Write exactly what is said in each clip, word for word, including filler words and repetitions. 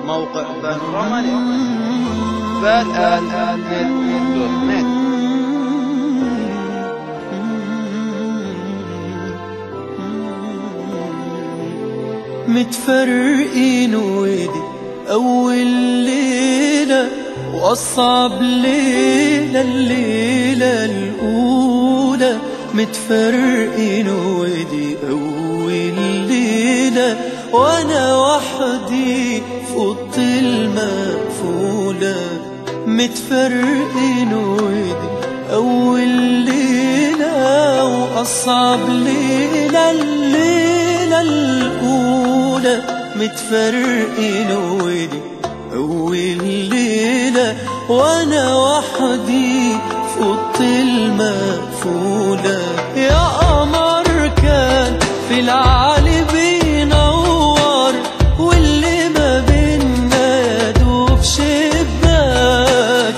موقع بانوراما بالآن دوت نت. متفرقين ودي أول ليلة وأصعب ليلة الليلة الأولى. متفرقين ودي أول ليلة وأنا وحدي في أوضة المقفولة. متفرقين ودي أول ليلة وأصعب ليلة الليلة الأولى. متفرقين ودي أول ليلة وأنا وحدي في أوضة المقفولة. يا قمر كان في العالي بينور واللي ما بينا دوب شباك.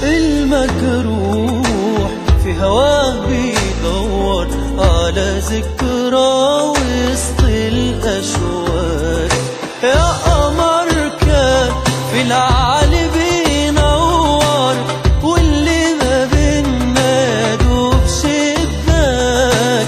المجروح في هواه بيدور على ذكرى وسط الأشواك. يا قمر كان في العالي بينور واللي ما بينا دوب شباك.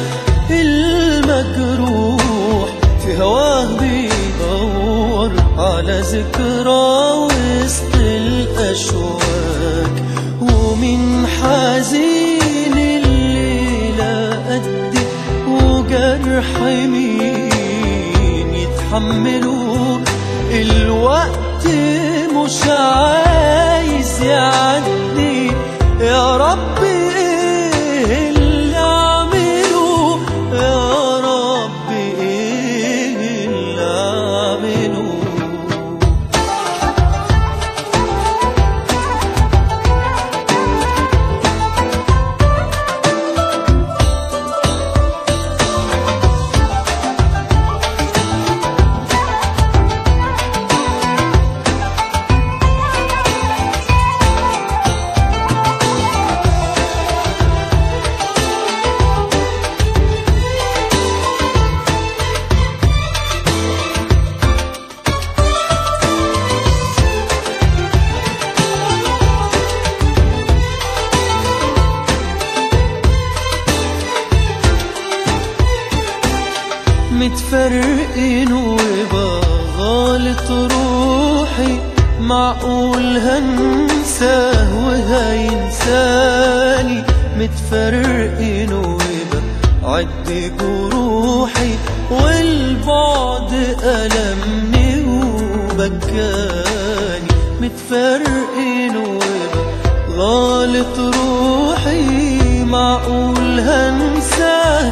المجروح في هواه بيدور على ذكرى وسط الأشواك. ومن حزين الليلة قدي وجرح مين يتحملوا الوقت مش عايز يعدي. يا رب ايه اللي اعمله، يا رب ايه اللي اعمله. متفرقين وبغالط روحي، معقول هنساه وهينساني. متفرقين وبعد جروحي والبعد ألمني وبكاني. متفرقين وبغالط روحي، معقول هنساه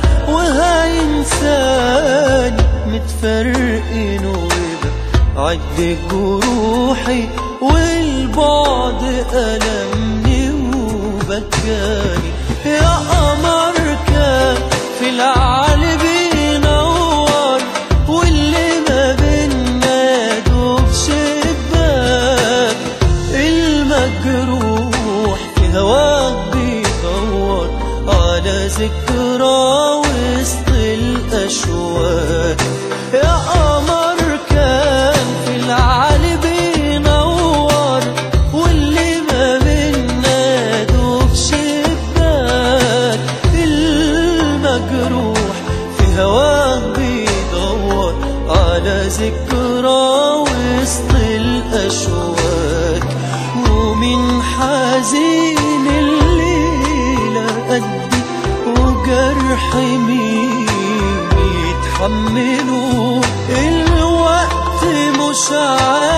وهينساني. متفرقين وبعد جروحي والبعد ألمني وبكاني. يا قمر كان في العالي بينور واللي ما بينا دوب شباك. المجروح في هواك بيدور على ذكرى وسط الأشواك. يا قمر كان في العالي بينور واللي ما بينا دوب شباك. المجروح في هواه بيدور على ذكرى وسط الأشواك. ومن حزين الليلة قدي وجرح مين يتحملوا الوقت مش عارف